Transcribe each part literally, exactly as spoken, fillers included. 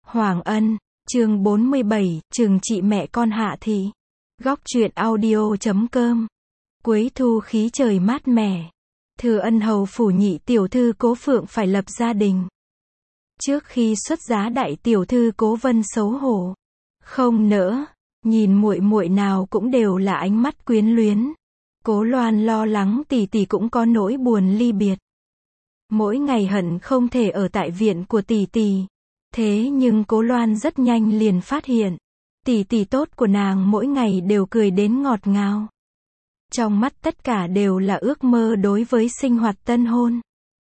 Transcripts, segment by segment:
Hoàng Ân, chương bốn mươi bảy, trừng trị mẹ con Hạ Thị. Góc truyện audio chấm com. Cuối thu khí trời mát mẻ. Thừa Ân hầu phủ nhị tiểu thư Cố Phượng phải lập gia đình. Trước khi xuất giá đại tiểu thư Cố Vân xấu hổ, không nỡ, nhìn muội muội nào cũng đều là ánh mắt quyến luyến. Cố Loan lo lắng tỷ tỷ cũng có nỗi buồn ly biệt. Mỗi ngày hận không thể ở tại viện của tỷ tỷ. Thế nhưng Cố Loan rất nhanh liền phát hiện, tỷ tỷ tốt của nàng mỗi ngày đều cười đến ngọt ngào. Trong mắt tất cả đều là ước mơ đối với sinh hoạt tân hôn.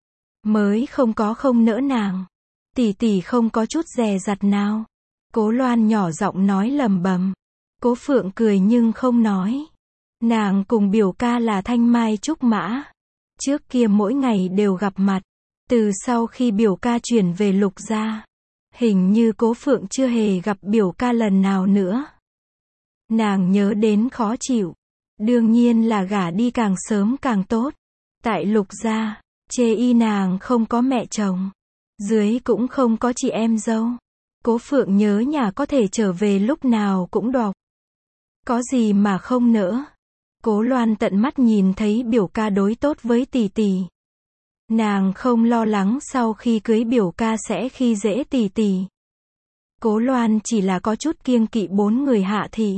Mới không có không nỡ nàng. Tỷ tỷ không có chút dè dặt nào. Cố Loan nhỏ giọng nói lầm bầm. Cố Phượng cười nhưng không nói. Nàng cùng biểu ca là Thanh Mai Trúc Mã. Trước kia mỗi ngày đều gặp mặt. Từ sau khi biểu ca chuyển về Lục gia, hình như Cố Phượng chưa hề gặp biểu ca lần nào nữa. Nàng nhớ đến khó chịu. Đương nhiên là gả đi càng sớm càng tốt. Tại Lục gia, chê y nàng không có mẹ chồng. Dưới cũng không có chị em dâu. Cố Phượng nhớ nhà có thể trở về lúc nào cũng đọc. Có gì mà không nỡ. Cố Loan tận mắt nhìn thấy biểu ca đối tốt với tỷ tỷ. Nàng không lo lắng sau khi cưới biểu ca sẽ khi dễ tỷ tỷ. Cố Loan chỉ là có chút kiêng kỵ bốn người Hạ Thị.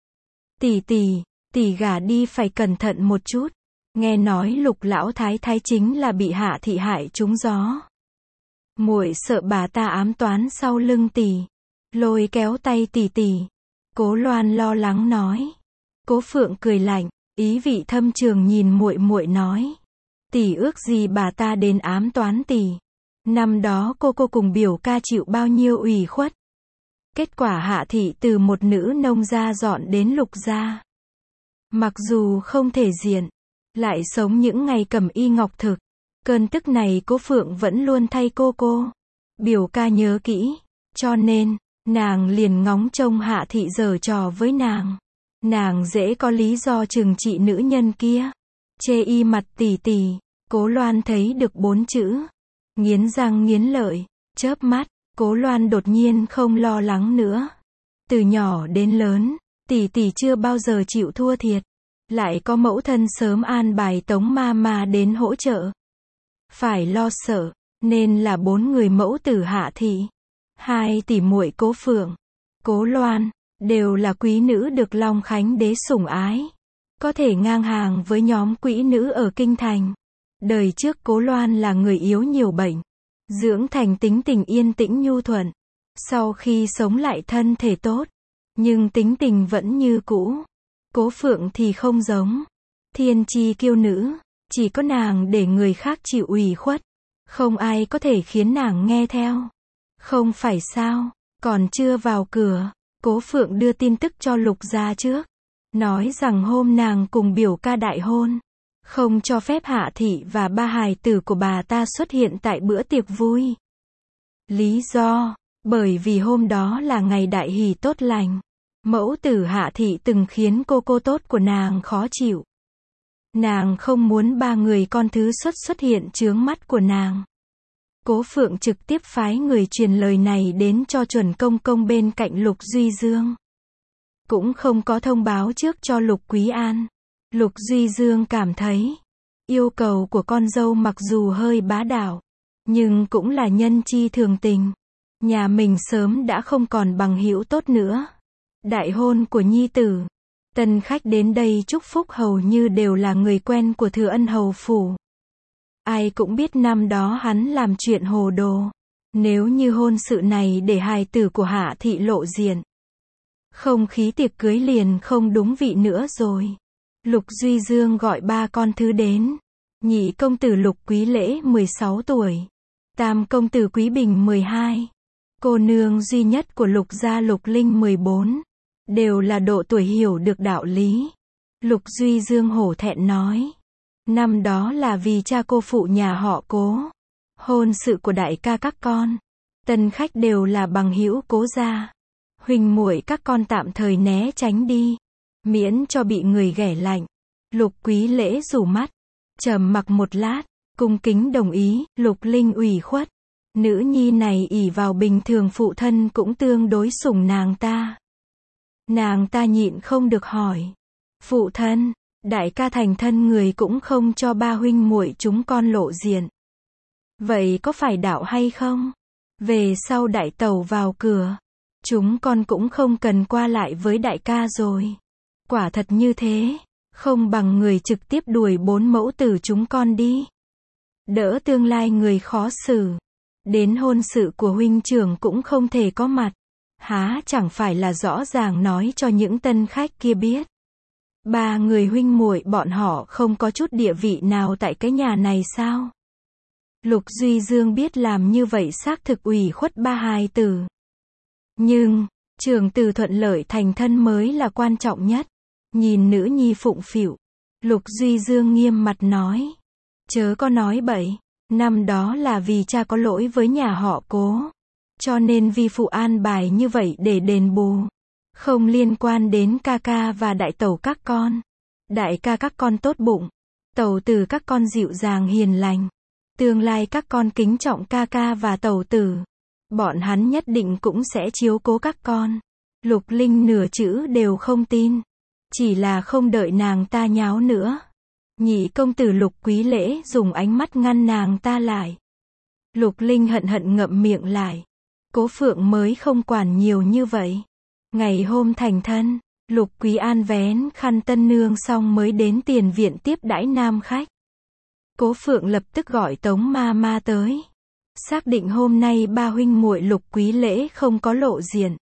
Tỷ tỷ, tỷ gả đi phải cẩn thận một chút. Nghe nói Lục lão thái thái chính là bị Hạ Thị hại trúng gió. Muội sợ bà ta ám toán sau lưng tỷ. Lôi kéo tay tỷ tỷ. Cố Loan lo lắng nói. Cố Phượng cười lạnh, ý vị thâm trường nhìn muội muội nói. Tỷ ước gì bà ta đến ám toán tỷ. Năm đó cô cô cùng biểu ca chịu bao nhiêu ủy khuất. Kết quả Hạ Thị từ một nữ nông gia dọn đến Lục gia. Mặc dù không thể diện, lại sống những ngày cầm y ngọc thực. Cơn tức này Cố Phượng vẫn luôn thay cô cô. Biểu ca nhớ kỹ, cho nên, nàng liền ngóng trông Hạ Thị giở trò với nàng. Nàng dễ có lý do trừng trị nữ nhân kia. Chê y mặt tỷ tỷ. Cố Loan thấy được bốn chữ. Nghiến răng nghiến lợi, chớp mắt, Cố Loan đột nhiên không lo lắng nữa. Từ nhỏ đến lớn, tỷ tỷ chưa bao giờ chịu thua thiệt. Lại có mẫu thân sớm an bài Tống ma ma đến hỗ trợ. Phải lo sợ, nên là bốn người mẫu tử Hạ Thị. Hai tỷ muội Cố Phượng, Cố Loan, đều là quý nữ được Long Khánh đế sủng ái. Có thể ngang hàng với nhóm quý nữ ở Kinh Thành. Đời trước Cố Loan là người yếu nhiều bệnh, dưỡng thành tính tình yên tĩnh nhu thuận. Sau khi sống lại thân thể tốt, nhưng tính tình vẫn như cũ. Cố Phượng thì không giống. Thiên chi kiêu nữ, chỉ có nàng để người khác chịu ủy khuất. Không ai có thể khiến nàng nghe theo. Không phải sao, còn chưa vào cửa, Cố Phượng đưa tin tức cho Lục gia trước. Nói rằng hôm nàng cùng biểu ca đại hôn. Không cho phép Hạ Thị và ba hài tử của bà ta xuất hiện tại bữa tiệc vui. Lý do, bởi vì hôm đó là ngày đại hỷ tốt lành. Mẫu tử Hạ Thị từng khiến cô cô tốt của nàng khó chịu. Nàng không muốn ba người con thứ xuất xuất hiện chướng mắt của nàng. Cố Phượng trực tiếp phái người truyền lời này đến cho chuẩn công công bên cạnh Lục Duy Dương. Cũng không có thông báo trước cho Lục Quý An. Lục Duy Dương cảm thấy, yêu cầu của con dâu mặc dù hơi bá đạo, nhưng cũng là nhân chi thường tình. Nhà mình sớm đã không còn bằng hữu tốt nữa. Đại hôn của nhi tử, tân khách đến đây chúc phúc hầu như đều là người quen của Thừa Ân hầu phủ. Ai cũng biết năm đó hắn làm chuyện hồ đồ. Nếu như hôn sự này để hài tử của Hạ Thị lộ diện, không khí tiệc cưới liền không đúng vị nữa rồi. Lục Duy Dương gọi ba con thứ đến. Nhị công tử Lục Quý Lễ mười sáu tuổi. Tam công tử Quý Bình mười hai. Cô nương duy nhất của Lục gia Lục Linh mười bốn. Đều là độ tuổi hiểu được đạo lý. Lục Duy Dương hổ thẹn nói. Năm đó là vì cha cô phụ nhà họ Cố. Hôn sự của đại ca các con. Tân khách đều là bằng hữu Cố gia. Huynh muội các con tạm thời né tránh đi. Miễn cho bị người ghẻ lạnh. Lục Quý Lễ rủ mắt. Trầm mặc một lát. Cung kính đồng ý. Lục Linh ủy khuất. Nữ nhi này ỷ vào bình thường phụ thân cũng tương đối sủng nàng ta. Nàng ta nhịn không được hỏi. Phụ thân, đại ca thành thân người cũng không cho ba huynh muội chúng con lộ diện. Vậy có phải đạo hay không? Về sau đại tẩu vào cửa, chúng con cũng không cần qua lại với đại ca rồi. Quả thật như thế, không bằng người trực tiếp đuổi bốn mẫu tử chúng con đi. Đỡ tương lai người khó xử. Đến hôn sự của huynh trưởng cũng không thể có mặt. Há chẳng phải là rõ ràng nói cho những tân khách kia biết. Ba người huynh muội bọn họ không có chút địa vị nào tại cái nhà này sao? Lục Duy Dương biết làm như vậy xác thực ủy khuất ba hài tử. Nhưng, trưởng tử thuận lợi thành thân mới là quan trọng nhất. Nhìn nữ nhi phụng phịu, Lục Duy Dương nghiêm mặt nói. Chớ có nói bậy, năm đó là vì cha có lỗi với nhà họ Cố. Cho nên vi phụ an bài như vậy để đền bù. Không liên quan đến ca ca và đại tẩu các con. Đại ca các con tốt bụng, tẩu tử các con dịu dàng hiền lành. Tương lai các con kính trọng ca ca và tẩu tử. Bọn hắn nhất định cũng sẽ chiếu cố các con. Lục Linh nửa chữ đều không tin. Chỉ là không đợi nàng ta nháo nữa. Nhị công tử Lục Quý Lễ dùng ánh mắt ngăn nàng ta lại. Lục Linh hận hận ngậm miệng lại. Cố Phượng mới không quản nhiều như vậy. Ngày hôm thành thân, Lục Quý An vén khăn tân nương xong mới đến tiền viện tiếp đãi nam khách. Cố Phượng lập tức gọi Tống ma ma tới. Xác định hôm nay ba huynh muội Lục Quý Lễ không có lộ diện.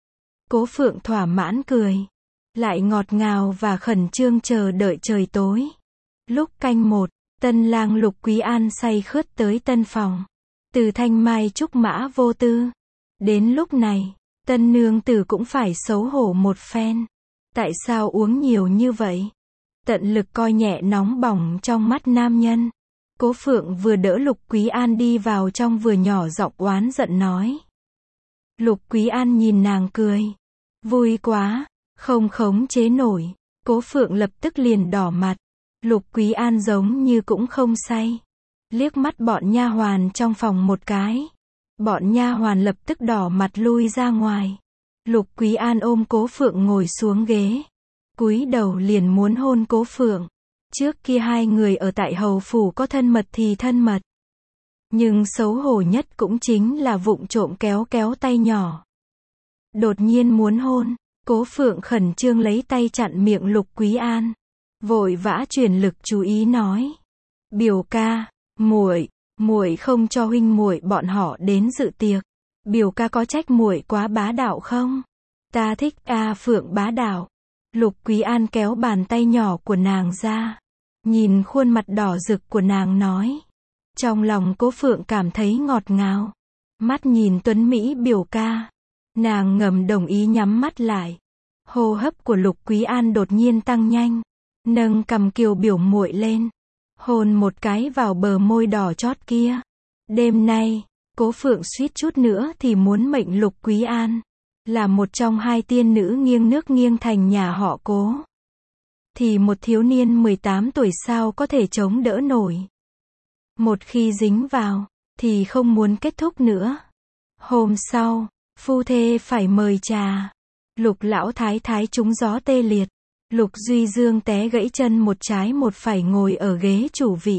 Cố Phượng thỏa mãn cười. Lại ngọt ngào và khẩn trương chờ đợi trời tối. Lúc canh một, tân lang Lục Quý An say khướt tới tân phòng. Từ thanh mai trúc mã vô tư. Đến lúc này, tân nương tử cũng phải xấu hổ một phen. Tại sao uống nhiều như vậy? Tận lực coi nhẹ nóng bỏng trong mắt nam nhân. Cố Phượng vừa đỡ Lục Quý An đi vào trong vừa nhỏ giọng oán giận nói. Lục Quý An nhìn nàng cười. Vui quá, không khống chế nổi. Cố Phượng lập tức liền đỏ mặt. Lục Quý An giống như cũng không say. Liếc mắt bọn nha hoàn trong phòng một cái. Bọn nha hoàn lập tức đỏ mặt lui ra ngoài. Lục Quý An ôm Cố Phượng ngồi xuống ghế. Cúi đầu liền muốn hôn Cố Phượng. Trước kia hai người ở tại hầu phủ có thân mật thì thân mật. Nhưng xấu hổ nhất cũng chính là vụng trộm kéo kéo tay nhỏ. Đột nhiên muốn hôn, Cố Phượng khẩn trương lấy tay chặn miệng Lục Quý An. Vội vã truyền lực chú ý nói. Biểu ca, muội, muội không cho huynh muội bọn họ đến dự tiệc. Biểu ca có trách muội quá bá đạo không? Ta thích A Phượng bá đạo. Lục Quý An kéo bàn tay nhỏ của nàng ra. Nhìn khuôn mặt đỏ rực của nàng nói. Trong lòng Cố Phượng cảm thấy ngọt ngào. Mắt nhìn tuấn Mỹ biểu ca. Nàng ngầm đồng ý nhắm mắt lại. Hô hấp của Lục Quý An đột nhiên tăng nhanh. Nâng cằm kiều biểu muội lên. Hôn một cái vào bờ môi đỏ chót kia. Đêm nay, Cố Phượng suýt chút nữa thì muốn mệnh Lục Quý An. Là một trong hai tiên nữ nghiêng nước nghiêng thành nhà họ Cố. Thì một thiếu niên mười tám tuổi sao có thể chống đỡ nổi. Một khi dính vào, thì không muốn kết thúc nữa. Hôm sau, phu thê phải mời trà. Lục lão thái thái trúng gió tê liệt. Lục Duy Dương té gãy chân một trái một phải ngồi ở ghế chủ vị.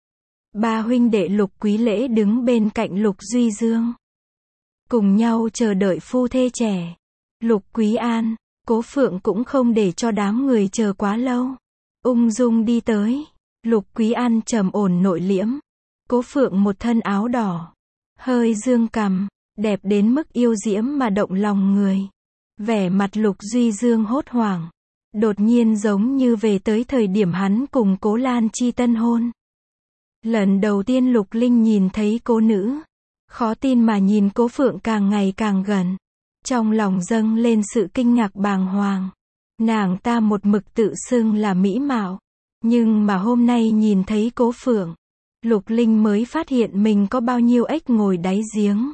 Ba huynh đệ Lục Quý Lễ đứng bên cạnh Lục Duy Dương. Cùng nhau chờ đợi phu thê trẻ. Lục Quý An, Cố Phượng cũng không để cho đám người chờ quá lâu. Ung dung đi tới. Lục Quý An trầm ổn nội liễm. Cố Phượng một thân áo đỏ. Hơi dương cằm, đẹp đến mức yêu diễm mà động lòng người. Vẻ mặt Lục Duy Dương hốt hoảng. Đột nhiên giống như về tới thời điểm hắn cùng Cố Lan Chi tân hôn. Lần đầu tiên Lục Linh nhìn thấy cô nữ. Khó tin mà nhìn Cố Phượng càng ngày càng gần. Trong lòng dâng lên sự kinh ngạc bàng hoàng. Nàng ta một mực tự xưng là mỹ mạo. Nhưng mà hôm nay nhìn thấy Cố Phượng. Lục Linh mới phát hiện mình có bao nhiêu ếch ngồi đáy giếng.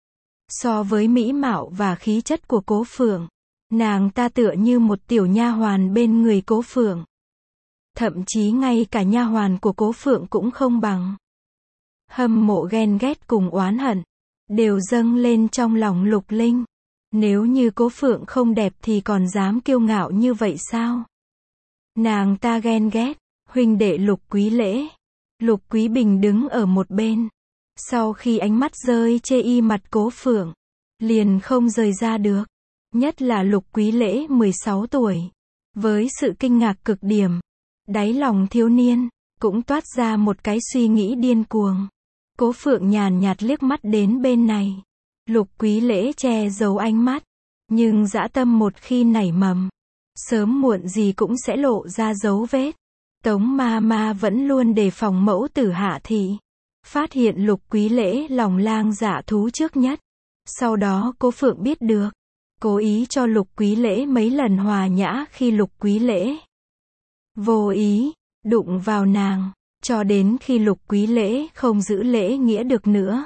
So với mỹ mạo và khí chất của Cố Phượng. Nàng ta tựa như một tiểu nha hoàn bên người Cố Phượng. Thậm chí ngay cả nha hoàn của Cố Phượng cũng không bằng. hâm mộ ghen ghét cùng oán hận, đều dâng lên trong lòng Lục Linh. Nếu như Cố Phượng không đẹp thì còn dám kiêu ngạo như vậy sao? Nàng ta ghen ghét, huynh đệ Lục Quý Lễ. Lục Quý Bình đứng ở một bên. Sau khi ánh mắt rơi chê y mặt Cố Phượng, liền không rời ra được. Nhất là Lục Quý Lễ mười sáu tuổi. Với sự kinh ngạc cực điểm, đáy lòng thiếu niên, cũng toát ra một cái suy nghĩ điên cuồng. Cố Phượng nhàn nhạt liếc mắt đến bên này. Lục Quý Lễ che giấu ánh mắt. Nhưng dã tâm một khi nảy mầm, sớm muộn gì cũng sẽ lộ ra dấu vết. Tống ma ma vẫn luôn đề phòng mẫu tử Hạ Thị. Phát hiện Lục Quý Lễ lòng lang dạ thú trước nhất. Sau đó Cố Phượng biết được. Cố ý cho Lục Quý Lễ mấy lần hòa nhã khi Lục Quý Lễ vô ý đụng vào nàng, cho đến khi Lục Quý Lễ không giữ lễ nghĩa được nữa.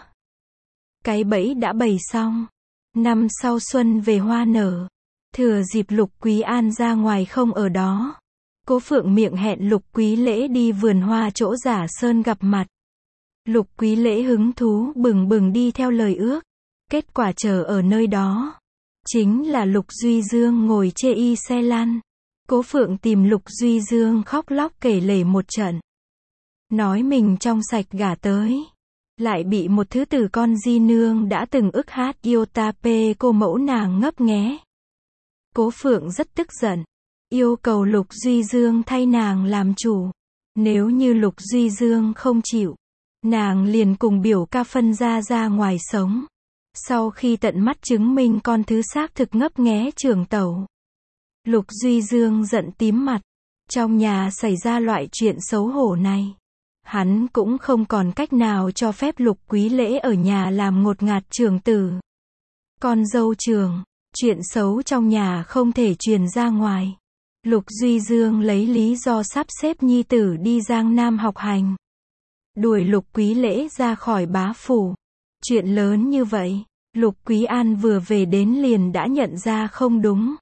Cái bẫy đã bày xong. Năm sau xuân về hoa nở, thừa dịp Lục Quý An ra ngoài không ở đó, Cố Phượng miệng hẹn Lục Quý Lễ đi vườn hoa chỗ Giả Sơn gặp mặt. Lục Quý Lễ hứng thú bừng bừng đi theo lời ước. Kết quả chờ ở nơi đó, chính là Lục Duy Dương ngồi chê y xe lăn. Cố Phượng tìm Lục Duy Dương khóc lóc kể lể một trận. Nói mình trong sạch gả tới. Lại bị một thứ tử con di nương đã từng ức hát yêu ta pê cô mẫu nàng ngấp nghé. Cố Phượng rất tức giận. Yêu cầu Lục Duy Dương thay nàng làm chủ. Nếu như Lục Duy Dương không chịu, nàng liền cùng biểu ca phân ra ra ngoài sống. Sau khi tận mắt chứng minh con thứ xác thực ngấp nghé trưởng tẩu, Lục Duy Dương giận tím mặt. Trong nhà xảy ra loại chuyện xấu hổ này, hắn cũng không còn cách nào cho phép Lục Quý Lễ ở nhà làm ngột ngạt trưởng tử. Con dâu trưởng, chuyện xấu trong nhà không thể truyền ra ngoài. Lục Duy Dương lấy lý do sắp xếp nhi tử đi Giang Nam học hành, đuổi Lục Quý Lễ ra khỏi bá phủ. Chuyện lớn như vậy, Lục Quý An vừa về đến liền đã nhận ra không đúng.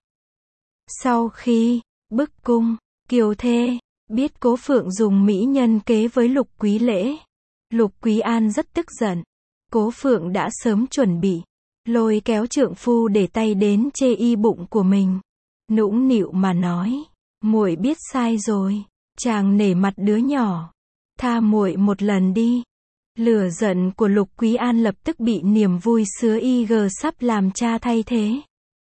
Sau khi bức cung, kiều thê, biết Cố Phượng dùng mỹ nhân kế với Lục Quý Lễ, Lục Quý An rất tức giận. Cố Phượng đã sớm chuẩn bị, lôi kéo trượng phu để tay đến chê y bụng của mình, nũng nịu mà nói, muội biết sai rồi, chàng nể mặt đứa nhỏ, tha muội một lần đi. Lửa giận của Lục Quý An lập tức bị niềm vui sứa y gờ sắp làm cha thay thế.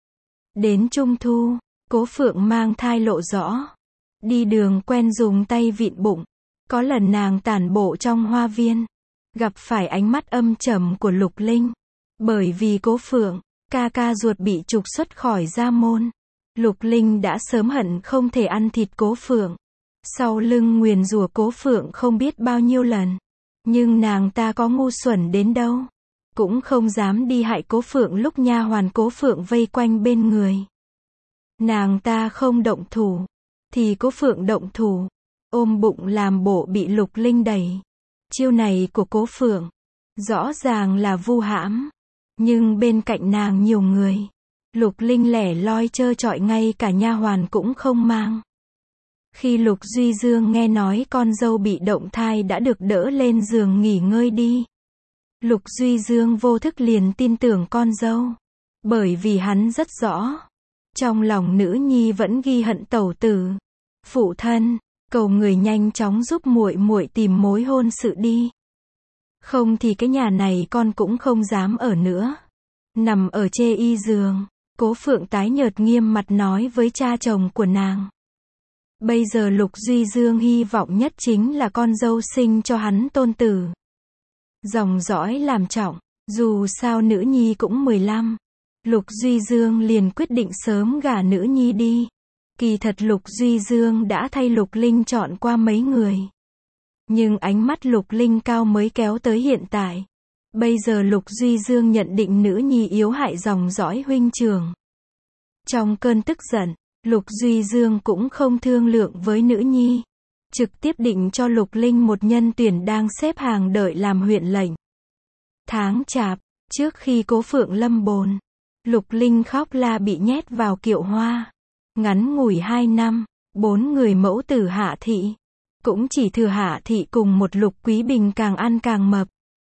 Đến Trung Thu, Cố Phượng mang thai lộ rõ. Đi đường quen dùng tay vịn bụng. Có lần nàng tản bộ trong hoa viên, gặp phải ánh mắt âm trầm của Lục Linh. Bởi vì Cố Phượng, ca ca ruột bị trục xuất khỏi gia môn, Lục Linh đã sớm hận không thể ăn thịt Cố Phượng. Sau lưng nguyền rủa Cố Phượng không biết bao nhiêu lần. Nhưng nàng ta có ngu xuẩn đến đâu, cũng không dám đi hại Cố Phượng lúc nha hoàn Cố Phượng vây quanh bên người. Nàng ta không động thủ, thì Cố Phượng động thủ, ôm bụng làm bộ bị Lục Linh đẩy. Chiêu này của Cố Phượng, rõ ràng là vu hãm, nhưng bên cạnh nàng nhiều người. Lục Linh lẻ loi trơ trọi ngay cả nha hoàn cũng không mang. Khi Lục Duy Dương nghe nói con dâu bị động thai đã được đỡ lên giường nghỉ ngơi đi, Lục Duy Dương vô thức liền tin tưởng con dâu. Bởi vì hắn rất rõ, trong lòng nữ nhi vẫn ghi hận tẩu tử. Phụ thân, cầu người nhanh chóng giúp muội muội tìm mối hôn sự đi. Không thì cái nhà này con cũng không dám ở nữa. Nằm ở chê y giường, Cố Phượng tái nhợt nghiêm mặt nói với cha chồng của nàng. Bây giờ Lục Duy Dương hy vọng nhất chính là con dâu sinh cho hắn tôn tử. Dòng dõi làm trọng, dù sao nữ nhi cũng mười lăm. Lục Duy Dương liền quyết định sớm gả nữ nhi đi. Kỳ thật Lục Duy Dương đã thay Lục Linh chọn qua mấy người. Nhưng ánh mắt Lục Linh cao mới kéo tới hiện tại. Bây giờ Lục Duy Dương nhận định nữ nhi yếu hại dòng dõi huynh trưởng. Trong cơn tức giận, Lục Duy Dương cũng không thương lượng với nữ nhi. Trực tiếp định cho Lục Linh một nhân tuyển đang xếp hàng đợi làm huyện lệnh. Tháng Chạp, trước khi Cố Phượng lâm bồn, Lục Linh khóc la bị nhét vào kiệu hoa. Ngắn ngủi hai năm, bốn người mẫu tử Hạ Thị. Cũng chỉ thừa Hạ Thị cùng một Lục Quý Bình càng ăn càng mập.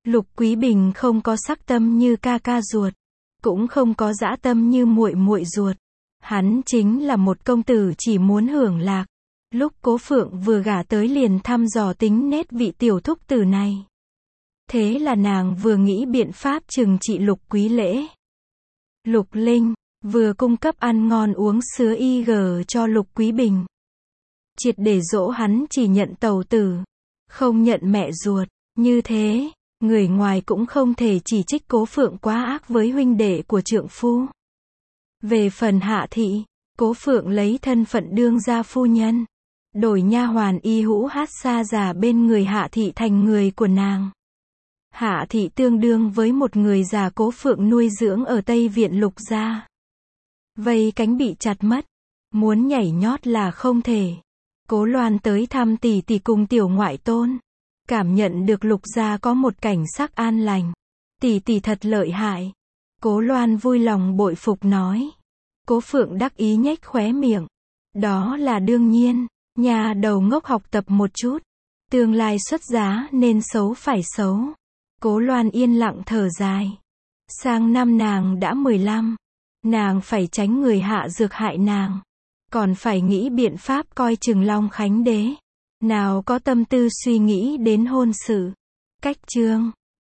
Lục Quý Bình không có sắc tâm như ca ca ruột, cũng không có dã tâm như muội muội ruột. Hắn chính là một công tử chỉ muốn hưởng lạc. Lúc Cố Phượng vừa gả tới liền thăm dò tính nết vị tiểu thúc tử này. Thế là nàng vừa nghĩ biện pháp trừng trị Lục Quý Lễ. Lục Linh, vừa cung cấp ăn ngon uống sứa y gờ cho Lục Quý Bình. Triệt để dỗ hắn chỉ nhận tàu tử, không nhận mẹ ruột. Như thế, người ngoài cũng không thể chỉ trích Cố Phượng quá ác với huynh đệ của trượng phu. Về phần Hạ Thị, Cố Phượng lấy thân phận đương gia phu nhân, đổi nha hoàn y hũ hát xa già bên người Hạ Thị thành người của nàng. Hạ Thị tương đương với một người già Cố Phượng nuôi dưỡng ở Tây Viện Lục gia. Vây cánh bị chặt mất, muốn nhảy nhót là không thể. Cố Loan tới thăm tỷ tỷ cùng tiểu ngoại tôn, cảm nhận được Lục gia có một cảnh sắc an lành. Tỷ tỷ thật lợi hại. Cố Loan vui lòng bội phục nói. Cố Phượng đắc ý nhếch khóe miệng. Đó là đương nhiên, nhà đầu ngốc học tập một chút. Tương lai xuất giá nên xấu phải xấu. Cố Loan yên lặng thở dài. Sang năm nàng đã mười lăm. Nàng phải tránh người hạ dược hại nàng. Còn phải nghĩ biện pháp coi chừng Long Khánh Đế. Nào có tâm tư suy nghĩ đến hôn sự. Cách chương